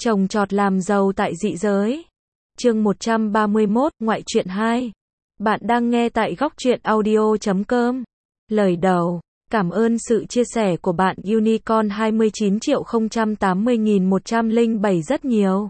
Trồng trọt làm giàu tại dị giới. Chương 131, Ngoại truyện 2. Bạn đang nghe tại góc truyện audio.com. Lời đầu. Cảm ơn sự chia sẻ của bạn Unicorn 29.080.107 rất nhiều.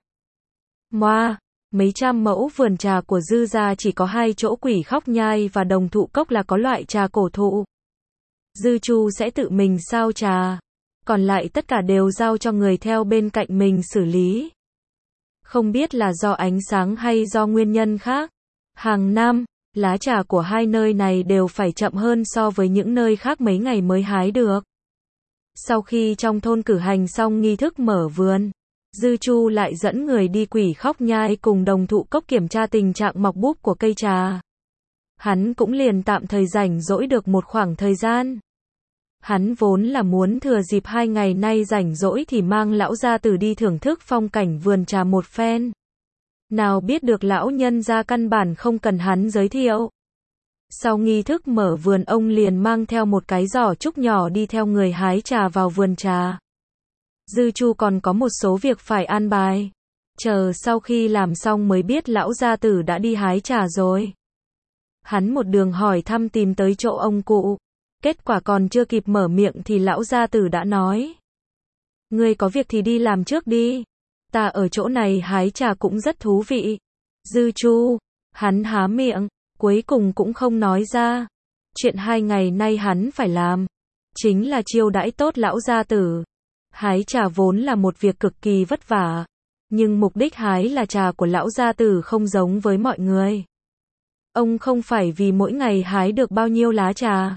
Moa, mấy trăm mẫu vườn trà của Dư gia chỉ có 2 chỗ Quỷ Khóc Nhai và Đồng Thụ Cốc là có loại trà cổ thụ. Dư Chu sẽ tự mình sao trà, còn lại tất cả đều giao cho người theo bên cạnh mình xử lý. Không biết là do ánh sáng hay do nguyên nhân khác. Hàng năm, lá trà của hai nơi này đều phải chậm hơn so với những nơi khác mấy ngày mới hái được. Sau khi trong thôn cử hành xong nghi thức mở vườn, Dư Chu lại dẫn người đi Quỷ Khóc Nhai cùng Đồng Thụ Cốc kiểm tra tình trạng mọc búp của cây trà. Hắn cũng liền tạm thời rảnh rỗi được một khoảng thời gian. Hắn vốn là muốn thừa dịp 2 ngày nay rảnh rỗi thì mang lão gia tử đi thưởng thức phong cảnh vườn trà một phen. Nào biết được lão nhân gia căn bản không cần hắn giới thiệu. Sau nghi thức mở vườn, ông liền mang theo một cái giỏ trúc nhỏ đi theo người hái trà vào vườn trà. Dư Chu còn có một số việc phải an bài. Chờ sau khi làm xong mới biết lão gia tử đã đi hái trà rồi. Hắn một đường hỏi thăm tìm tới chỗ ông cụ. Kết quả còn chưa kịp mở miệng thì lão gia tử đã nói: "Ngươi có việc thì đi làm trước đi. Ta ở chỗ này hái trà cũng rất thú vị." Dư Chu, hắn há miệng, cuối cùng cũng không nói ra. Chuyện 2 ngày nay hắn phải làm, chính là chiêu đãi tốt lão gia tử. Hái trà vốn là một việc cực kỳ vất vả, nhưng mục đích hái là trà của lão gia tử không giống với mọi người. Ông không phải vì mỗi ngày hái được bao nhiêu lá trà,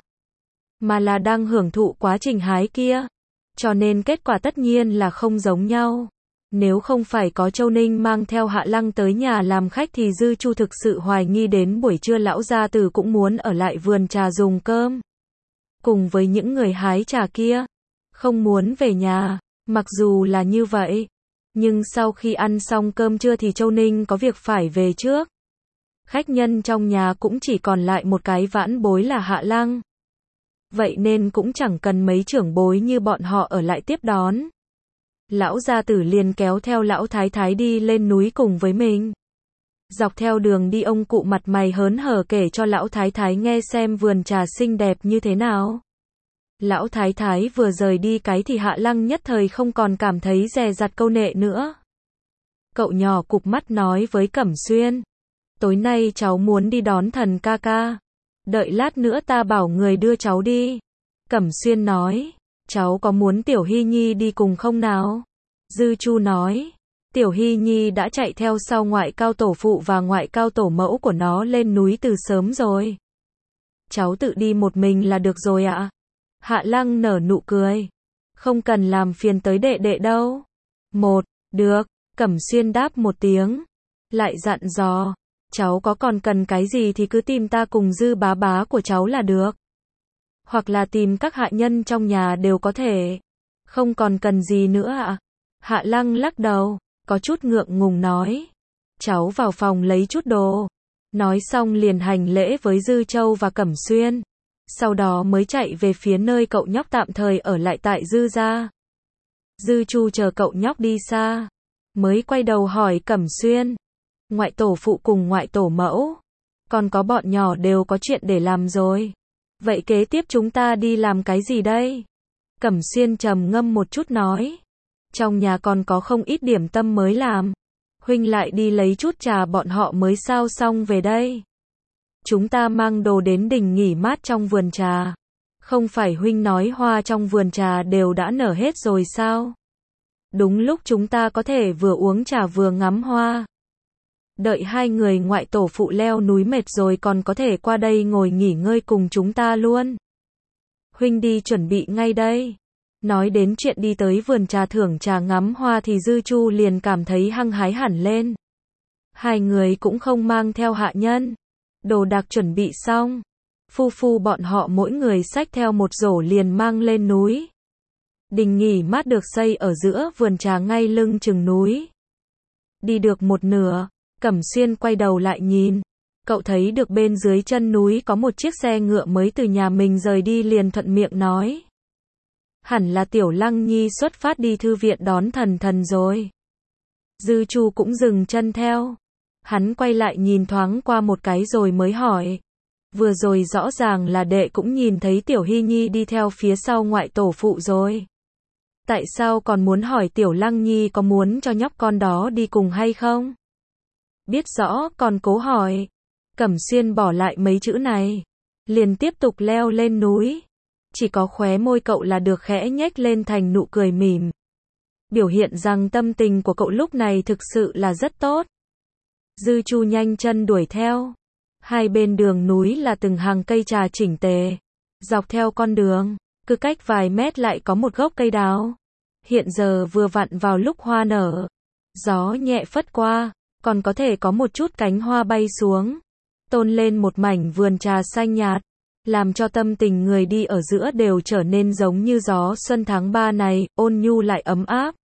mà là đang hưởng thụ quá trình hái kia. Cho nên kết quả tất nhiên là không giống nhau. Nếu không phải có Châu Ninh mang theo Hạ Lăng tới nhà làm khách thì Dư Chu thực sự hoài nghi đến buổi trưa lão gia tử cũng muốn ở lại vườn trà dùng cơm cùng với những người hái trà kia, không muốn về nhà. Mặc dù là như vậy, nhưng sau khi ăn xong cơm trưa thì Châu Ninh có việc phải về trước. Khách nhân trong nhà cũng chỉ còn lại một cái vãn bối là Hạ Lăng. Vậy nên cũng chẳng cần mấy trưởng bối như bọn họ ở lại tiếp đón. Lão gia tử liền kéo theo lão thái thái đi lên núi cùng với mình. Dọc theo đường đi, ông cụ mặt mày hớn hở kể cho lão thái thái nghe xem vườn trà xinh đẹp như thế nào. Lão thái thái vừa rời đi cái thì Hạ Lăng nhất thời không còn cảm thấy dè dặt câu nệ nữa. Cậu nhỏ cụp mắt nói với Cẩm Xuyên: "Tối nay cháu muốn đi đón Thần ca ca. Đợi lát nữa ta bảo người đưa cháu đi." Cẩm Xuyên nói: "Cháu có muốn Tiểu Hy Nhi đi cùng không nào?" Dư Chu nói: "Tiểu Hy Nhi đã chạy theo sau ngoại cao tổ phụ và ngoại cao tổ mẫu của nó lên núi từ sớm rồi. Cháu tự đi một mình là được rồi ạ." Hạ Lăng nở nụ cười: "Không cần làm phiền tới đệ đệ đâu." Được." Cẩm Xuyên đáp một tiếng, lại dặn dò: "Cháu có còn cần cái gì thì cứ tìm ta cùng Dư bá bá của cháu là được. Hoặc là tìm các hạ nhân trong nhà đều có thể. Không còn cần gì nữa ạ." Hạ Lăng lắc đầu, có chút ngượng ngùng nói: "Cháu vào phòng lấy chút đồ." Nói xong liền hành lễ với Dư Châu và Cẩm Xuyên. Sau đó mới chạy về phía nơi cậu nhóc tạm thời ở lại tại Dư gia. Dư Chu chờ cậu nhóc đi xa, mới quay đầu hỏi Cẩm Xuyên: "Ngoại tổ phụ cùng ngoại tổ mẫu, còn có bọn nhỏ đều có chuyện để làm rồi. Vậy kế tiếp chúng ta đi làm cái gì đây?" Cẩm Xuyên trầm ngâm một chút nói: "Trong nhà còn có không ít điểm tâm mới làm. Huynh lại đi lấy chút trà bọn họ mới sao xong về đây. Chúng ta mang đồ đến đình nghỉ mát trong vườn trà. Không phải huynh nói hoa trong vườn trà đều đã nở hết rồi sao? Đúng lúc chúng ta có thể vừa uống trà vừa ngắm hoa. Đợi 2 người ngoại tổ phụ leo núi mệt rồi còn có thể qua đây ngồi nghỉ ngơi cùng chúng ta luôn. Huynh đi chuẩn bị ngay đây." Nói đến chuyện đi tới vườn trà thưởng trà ngắm hoa thì Dư Chu liền cảm thấy hăng hái hẳn lên. 2 người cũng không mang theo hạ nhân. Đồ đạc chuẩn bị xong, phu bọn họ mỗi người xách theo một rổ liền mang lên núi. Đình nghỉ mát được xây ở giữa vườn trà ngay lưng chừng núi. Đi được một nửa, Cẩm Xuyên quay đầu lại nhìn. Cậu thấy được bên dưới chân núi có một chiếc xe ngựa mới từ nhà mình rời đi, liền thuận miệng nói: "Hẳn là Tiểu Lăng Nhi xuất phát đi thư viện đón thần rồi." Dư Chu cũng dừng chân theo. Hắn quay lại nhìn thoáng qua một cái rồi mới hỏi. Vừa rồi rõ ràng là đệ cũng nhìn thấy Tiểu Hy Nhi đi theo phía sau ngoại tổ phụ rồi. Tại sao còn muốn hỏi Tiểu Lăng Nhi có muốn cho nhóc con đó đi cùng hay không? Biết rõ còn cố hỏi. Cẩm Xuyên bỏ lại mấy chữ này, liền tiếp tục leo lên núi. Chỉ có khóe môi cậu là được khẽ nhếch lên thành nụ cười mỉm. Biểu hiện rằng tâm tình của cậu lúc này thực sự là rất tốt. Dư Chu nhanh chân đuổi theo. Hai bên đường núi là từng hàng cây trà chỉnh tề. Dọc theo con đường, cứ cách vài mét lại có một gốc cây đào. Hiện giờ vừa vặn vào lúc hoa nở. Gió nhẹ phất qua, còn có thể có một chút cánh hoa bay xuống, tôn lên một mảnh vườn trà xanh nhạt, làm cho tâm tình người đi ở giữa đều trở nên giống như gió xuân tháng 3 này, ôn nhu lại ấm áp.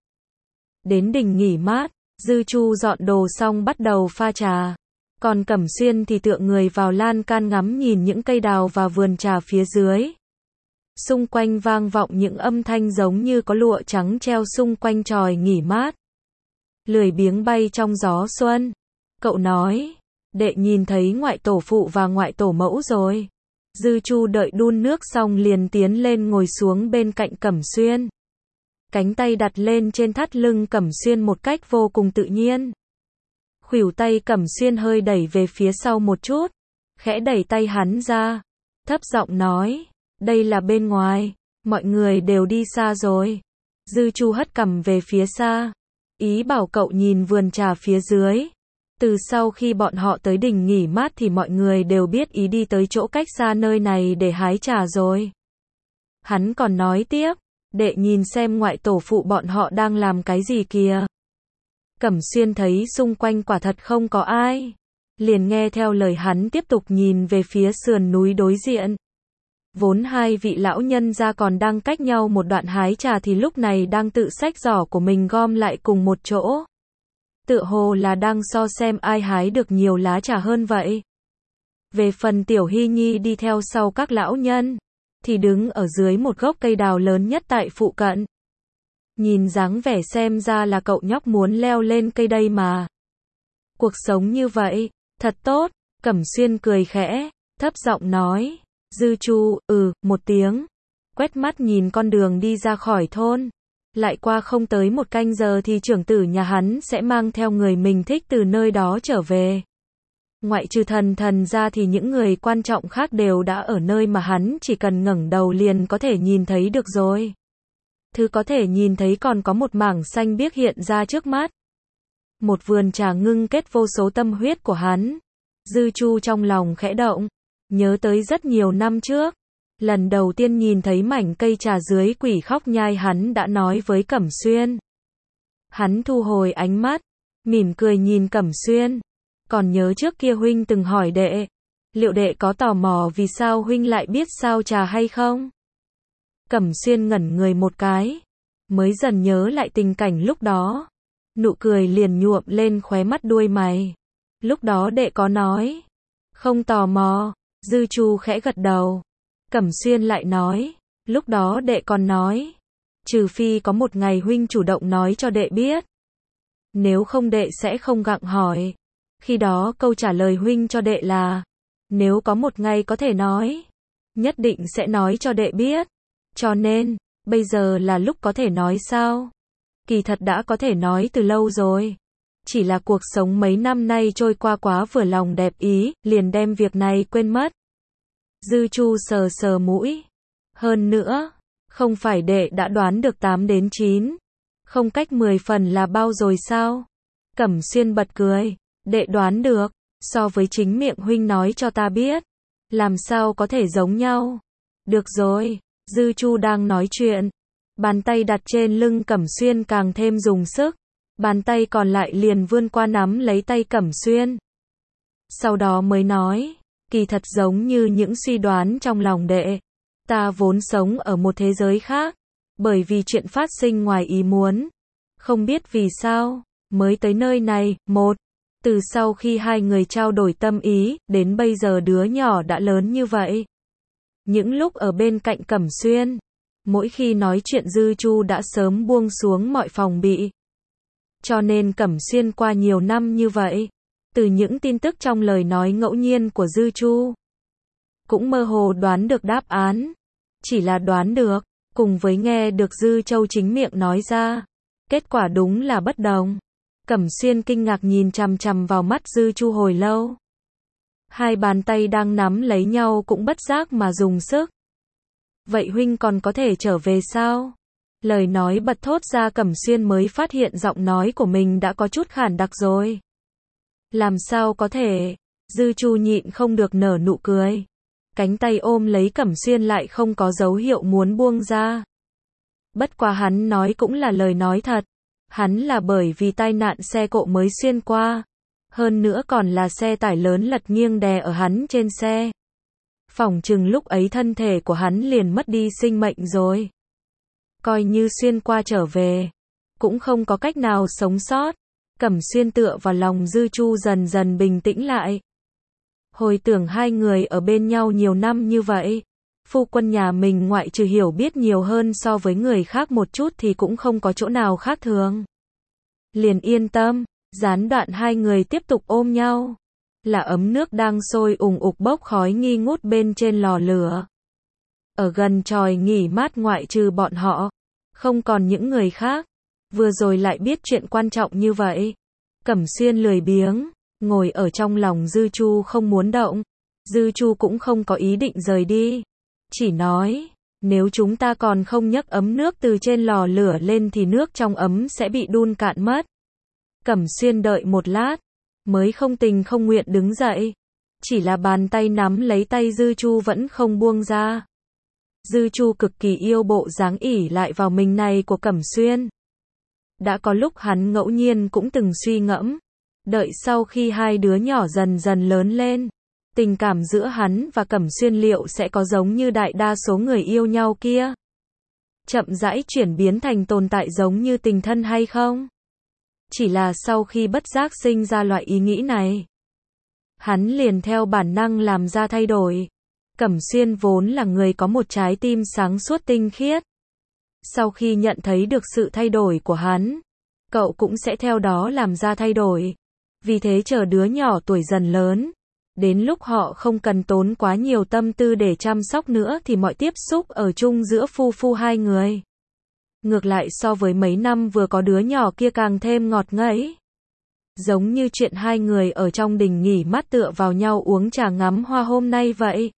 Đến đỉnh nghỉ mát, Dư Chu dọn đồ xong bắt đầu pha trà. Còn Cẩm Xuyên thì tựa người vào lan can ngắm nhìn những cây đào và vườn trà phía dưới. Xung quanh vang vọng những âm thanh giống như có lụa trắng treo xung quanh chòi nghỉ mát. Lười biếng bay trong gió xuân. Cậu nói, đệ nhìn thấy ngoại tổ phụ và ngoại tổ mẫu rồi. Dư Chu đợi đun nước xong liền tiến lên ngồi xuống bên cạnh Cẩm Xuyên. Cánh tay đặt lên trên thắt lưng Cẩm Xuyên một cách vô cùng tự nhiên. Khuỷu tay Cẩm Xuyên hơi đẩy về phía sau một chút, khẽ đẩy tay hắn ra, thấp giọng nói, đây là bên ngoài, mọi người đều đi xa rồi. Dư Chu hất cằm về phía xa, ý bảo cậu nhìn vườn trà phía dưới. Từ sau khi bọn họ tới đỉnh nghỉ mát thì mọi người đều biết ý đi tới chỗ cách xa nơi này để hái trà rồi. Hắn còn nói tiếp, đệ nhìn xem ngoại tổ phụ bọn họ đang làm cái gì kìa. Cẩm Xuyên thấy xung quanh quả thật không có ai, liền nghe theo lời hắn tiếp tục nhìn về phía sườn núi đối diện. Vốn hai vị lão nhân gia còn đang cách nhau một đoạn hái trà thì lúc này đang tự xách giỏ của mình gom lại cùng một chỗ. Tựa hồ là đang so xem ai hái được nhiều lá trà hơn vậy. Về phần Tiểu Hy Nhi đi theo sau các lão nhân, thì đứng ở dưới một gốc cây đào lớn nhất tại phụ cận. Nhìn dáng vẻ xem ra là cậu nhóc muốn leo lên cây đây mà. Cuộc sống như vậy, thật tốt, Cẩm Xuyên cười khẽ, thấp giọng nói. Dư Chu, một tiếng. Quét mắt nhìn con đường đi ra khỏi thôn. Lại qua không tới một canh giờ thì trưởng tử nhà hắn sẽ mang theo người mình thích từ nơi đó trở về. Ngoại trừ thần ra thì những người quan trọng khác đều đã ở nơi mà hắn chỉ cần ngẩng đầu liền có thể nhìn thấy được rồi. Thứ có thể nhìn thấy còn có một mảng xanh biếc hiện ra trước mắt. Một vườn trà ngưng kết vô số tâm huyết của hắn. Dư Chu trong lòng khẽ động, nhớ tới rất nhiều năm trước. Lần đầu tiên nhìn thấy mảnh cây trà dưới quỷ khóc nhai hắn đã nói với Cẩm Xuyên. Hắn thu hồi ánh mắt, mỉm cười nhìn Cẩm Xuyên. Còn nhớ trước kia huynh từng hỏi đệ, liệu đệ có tò mò vì sao huynh lại biết sao trà hay không? Cẩm Xuyên ngẩn người một cái, mới dần nhớ lại tình cảnh lúc đó. Nụ cười liền nhuộm lên khóe mắt đuôi mày. Lúc đó đệ có nói, không tò mò. Dư Chu khẽ gật đầu. Cẩm Xuyên lại nói, lúc đó đệ còn nói, trừ phi có một ngày huynh chủ động nói cho đệ biết. Nếu không đệ sẽ không gặng hỏi. Khi đó câu trả lời huynh cho đệ là, nếu có một ngày có thể nói, nhất định sẽ nói cho đệ biết. Cho nên, bây giờ là lúc có thể nói sao? Kỳ thật đã có thể nói từ lâu rồi. Chỉ là cuộc sống mấy năm nay trôi qua quá vừa lòng đẹp ý, liền đem việc này quên mất. Dư Chu sờ sờ mũi. Hơn nữa, không phải đệ đã đoán được 8 đến 9. Không cách 10 phần là bao rồi sao? Cẩm Xuyên bật cười. Đệ đoán được, so với chính miệng huynh nói cho ta biết. Làm sao có thể giống nhau? Được rồi, Dư Chu đang nói chuyện. Bàn tay đặt trên lưng Cẩm Xuyên càng thêm dùng sức. Bàn tay còn lại liền vươn qua nắm lấy tay Cẩm Xuyên. Sau đó mới nói, kỳ thật giống như những suy đoán trong lòng đệ. Ta vốn sống ở một thế giới khác. Bởi vì chuyện phát sinh ngoài ý muốn. Không biết vì sao, mới tới nơi này, từ sau khi hai người trao đổi tâm ý, đến bây giờ đứa nhỏ đã lớn như vậy. Những lúc ở bên cạnh Cẩm Xuyên, mỗi khi nói chuyện Dư Chu đã sớm buông xuống mọi phòng bị. Cho nên Cẩm Xuyên qua nhiều năm như vậy, từ những tin tức trong lời nói ngẫu nhiên của Dư Chu, cũng mơ hồ đoán được đáp án. Chỉ là đoán được, cùng với nghe được Dư Châu chính miệng nói ra, kết quả đúng là bất đồng. Cẩm Xuyên kinh ngạc nhìn chằm chằm vào mắt Dư Chu hồi lâu. Hai bàn tay đang nắm lấy nhau cũng bất giác mà dùng sức. Vậy huynh còn có thể trở về sao? Lời nói bật thốt ra Cẩm Xuyên mới phát hiện giọng nói của mình đã có chút khản đặc rồi. Làm sao có thể? Dư Chu nhịn không được nở nụ cười. Cánh tay ôm lấy Cẩm Xuyên lại không có dấu hiệu muốn buông ra. Bất quá hắn nói cũng là lời nói thật. Hắn là bởi vì tai nạn xe cộ mới xuyên qua. Hơn nữa còn là xe tải lớn lật nghiêng đè ở hắn trên xe. Phỏng chừng lúc ấy thân thể của hắn liền mất đi sinh mệnh rồi. Coi như xuyên qua trở về, cũng không có cách nào sống sót. Cẩm Xuyên tựa vào lòng Dư Chu dần dần bình tĩnh lại. Hồi tưởng hai người ở bên nhau nhiều năm như vậy, phu quân nhà mình ngoại trừ hiểu biết nhiều hơn so với người khác một chút thì cũng không có chỗ nào khác thường. Liền yên tâm, gián đoạn hai người tiếp tục ôm nhau. Là ấm nước đang sôi ùng ục bốc khói nghi ngút bên trên lò lửa. Ở gần chòi nghỉ mát ngoại trừ bọn họ, không còn những người khác. Vừa rồi lại biết chuyện quan trọng như vậy. Cẩm Xuyên lười biếng, ngồi ở trong lòng Dư Chu không muốn động. Dư Chu cũng không có ý định rời đi. Chỉ nói, nếu chúng ta còn không nhấc ấm nước từ trên lò lửa lên thì nước trong ấm sẽ bị đun cạn mất. Cẩm Xuyên đợi một lát, mới không tình không nguyện đứng dậy. Chỉ là bàn tay nắm lấy tay Dư Chu vẫn không buông ra. Dư Chu cực kỳ yêu bộ dáng ỉ lại vào mình này của Cẩm Xuyên. Đã có lúc hắn ngẫu nhiên cũng từng suy ngẫm, đợi sau khi hai đứa nhỏ dần dần lớn lên, tình cảm giữa hắn và Cẩm Xuyên liệu sẽ có giống như đại đa số người yêu nhau kia, chậm rãi chuyển biến thành tồn tại giống như tình thân hay không? Chỉ là sau khi bất giác sinh ra loại ý nghĩ này, hắn liền theo bản năng làm ra thay đổi. Cẩm Xuyên vốn là người có một trái tim sáng suốt tinh khiết. Sau khi nhận thấy được sự thay đổi của hắn, cậu cũng sẽ theo đó làm ra thay đổi. Vì thế chờ đứa nhỏ tuổi dần lớn, đến lúc họ không cần tốn quá nhiều tâm tư để chăm sóc nữa thì mọi tiếp xúc ở chung giữa phu hai người. Ngược lại so với mấy năm vừa có đứa nhỏ kia càng thêm ngọt ngấy. Giống như chuyện hai người ở trong đình nghỉ mát tựa vào nhau uống trà ngắm hoa hôm nay vậy.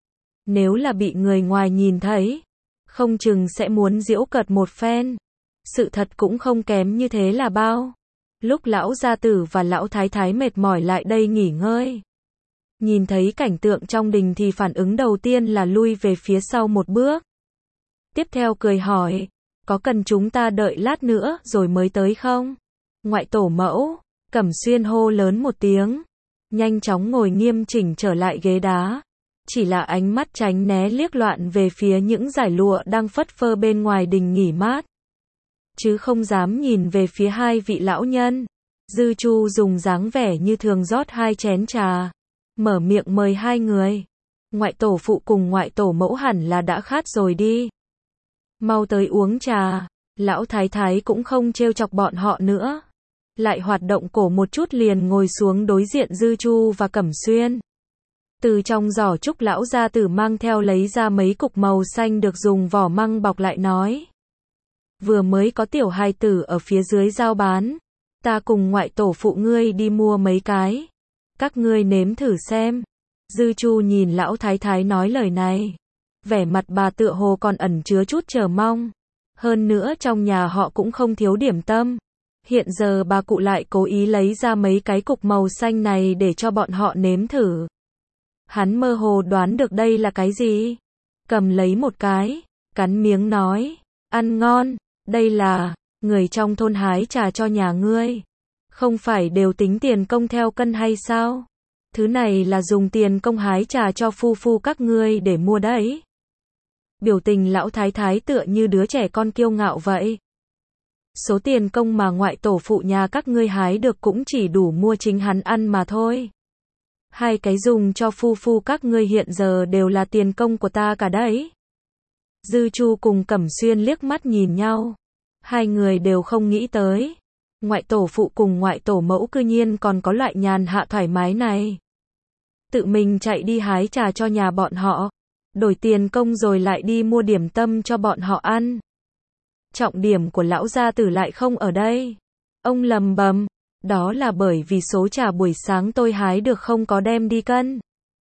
Nếu là bị người ngoài nhìn thấy, không chừng sẽ muốn giễu cợt một phen. Sự thật cũng không kém như thế là bao. Lúc lão gia tử và lão thái thái mệt mỏi lại đây nghỉ ngơi, nhìn thấy cảnh tượng trong đình thì phản ứng đầu tiên là lui về phía sau một bước. Tiếp theo cười hỏi, có cần chúng ta đợi lát nữa rồi mới tới không? Ngoại tổ mẫu, Cẩm Xuyên hô lớn một tiếng, nhanh chóng ngồi nghiêm chỉnh trở lại ghế đá. Chỉ là ánh mắt tránh né liếc loạn về phía những dải lụa đang phất phơ bên ngoài đình nghỉ mát, chứ không dám nhìn về phía hai vị lão nhân. Dư Chu dùng dáng vẻ như thường rót hai chén trà, mở miệng mời hai người. Ngoại tổ phụ cùng ngoại tổ mẫu hẳn là đã khát rồi đi. Mau tới uống trà. Lão thái thái cũng không trêu chọc bọn họ nữa. Lại hoạt động cổ một chút liền ngồi xuống đối diện Dư Chu và Cẩm Xuyên. Từ trong giỏ trúc lão gia tử mang theo lấy ra mấy cục màu xanh được dùng vỏ măng bọc lại nói. Vừa mới có tiểu hài tử ở phía dưới giao bán. Ta cùng ngoại tổ phụ ngươi đi mua mấy cái. Các ngươi nếm thử xem. Dư Chu nhìn lão thái thái nói lời này. Vẻ mặt bà tựa hồ còn ẩn chứa chút chờ mong. Hơn nữa trong nhà họ cũng không thiếu điểm tâm. Hiện giờ bà cụ lại cố ý lấy ra mấy cái cục màu xanh này để cho bọn họ nếm thử. Hắn mơ hồ đoán được đây là cái gì. Cầm lấy một cái, cắn miếng nói. Ăn ngon, đây là, người trong thôn hái trà cho nhà ngươi. Không phải đều tính tiền công theo cân hay sao? Thứ này là dùng tiền công hái trà cho phu các ngươi để mua đấy. Biểu tình lão thái thái tựa như đứa trẻ con kiêu ngạo vậy. Số tiền công mà ngoại tổ phụ nhà các ngươi hái được cũng chỉ đủ mua chính hắn ăn mà thôi. Hai cái dùng cho phu các ngươi hiện giờ đều là tiền công của ta cả đấy. Dư Chu cùng Cẩm Xuyên liếc mắt nhìn nhau. Hai người đều không nghĩ tới. ngoại tổ phụ cùng ngoại tổ mẫu cư nhiên còn có loại nhàn hạ thoải mái này. Tự mình chạy đi hái trà cho nhà bọn họ, đổi tiền công rồi lại đi mua điểm tâm cho bọn họ ăn. Trọng điểm của lão gia tử lại không ở đây. Ông lầm bầm, đó là bởi vì số trà buổi sáng tôi hái được không có đem đi cân.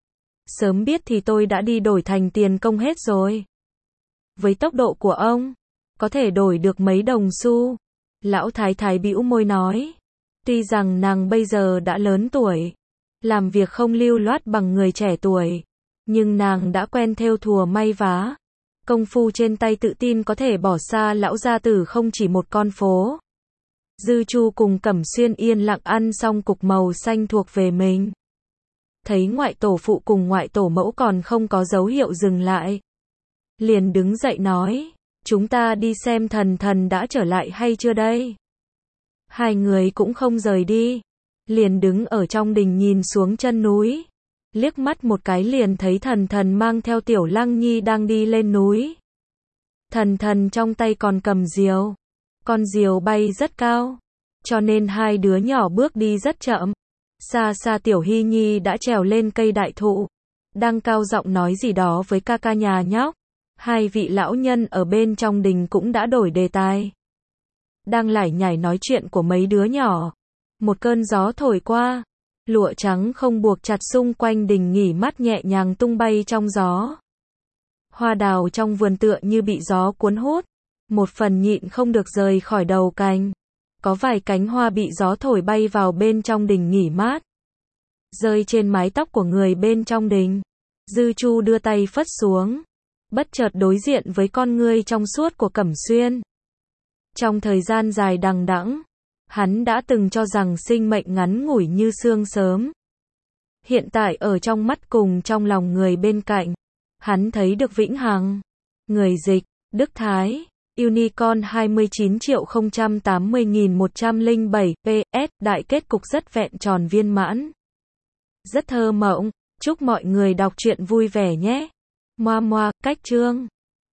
Sớm biết thì tôi đã đi đổi thành tiền công hết rồi. Với tốc độ của ông, có thể đổi được mấy đồng xu. Lão thái thái bĩu môi nói, tuy rằng nàng bây giờ đã lớn tuổi, làm việc không lưu loát bằng người trẻ tuổi, nhưng nàng đã quen thêu thùa may vá. Công phu trên tay tự tin có thể bỏ xa lão gia tử không chỉ một con phố. Dư Chu cùng Cẩm Xuyên yên lặng ăn xong cục màu xanh thuộc về mình. Thấy ngoại tổ phụ cùng ngoại tổ mẫu còn không có dấu hiệu dừng lại. Liền đứng dậy nói, chúng ta đi xem thần thần đã trở lại hay chưa đây. Hai người cũng không rời đi. Liền đứng ở trong đình nhìn xuống chân núi. Liếc mắt một cái liền thấy thần thần mang theo tiểu Lăng Nhi đang đi lên núi. Thần thần trong tay còn cầm diều. Con diều bay rất cao, cho nên hai đứa nhỏ bước đi rất chậm. Xa xa tiểu Hy Nhi đã trèo lên cây đại thụ, đang cao giọng nói gì đó với ca ca nhà nhóc. Hai vị lão nhân ở bên trong đình cũng đã đổi đề tài. Đang lải nhải nói chuyện của mấy đứa nhỏ. Một cơn gió thổi qua, lụa trắng không buộc chặt xung quanh đình nghỉ mát nhẹ nhàng tung bay trong gió. Hoa đào trong vườn tựa như bị gió cuốn hút, một phần nhịn không được rời khỏi đầu cành. Có vài cánh hoa bị gió thổi bay vào bên trong đình nghỉ mát, rơi trên mái tóc của người bên trong đình. Dư Chu đưa tay phất xuống, bất chợt đối diện với con ngươi trong suốt của Cẩm Xuyên. Trong thời gian dài đằng đẵng, hắn đã từng cho rằng sinh mệnh ngắn ngủi như sương sớm. Hiện tại ở trong mắt cùng trong lòng người bên cạnh, hắn thấy được vĩnh hằng. Người dịch, Đức Thái, Unicorn 29.080.107 PS, đại kết cục rất vẹn tròn viên mãn. Rất thơ mộng, chúc mọi người đọc truyện vui vẻ nhé. Moa moa, cách chương.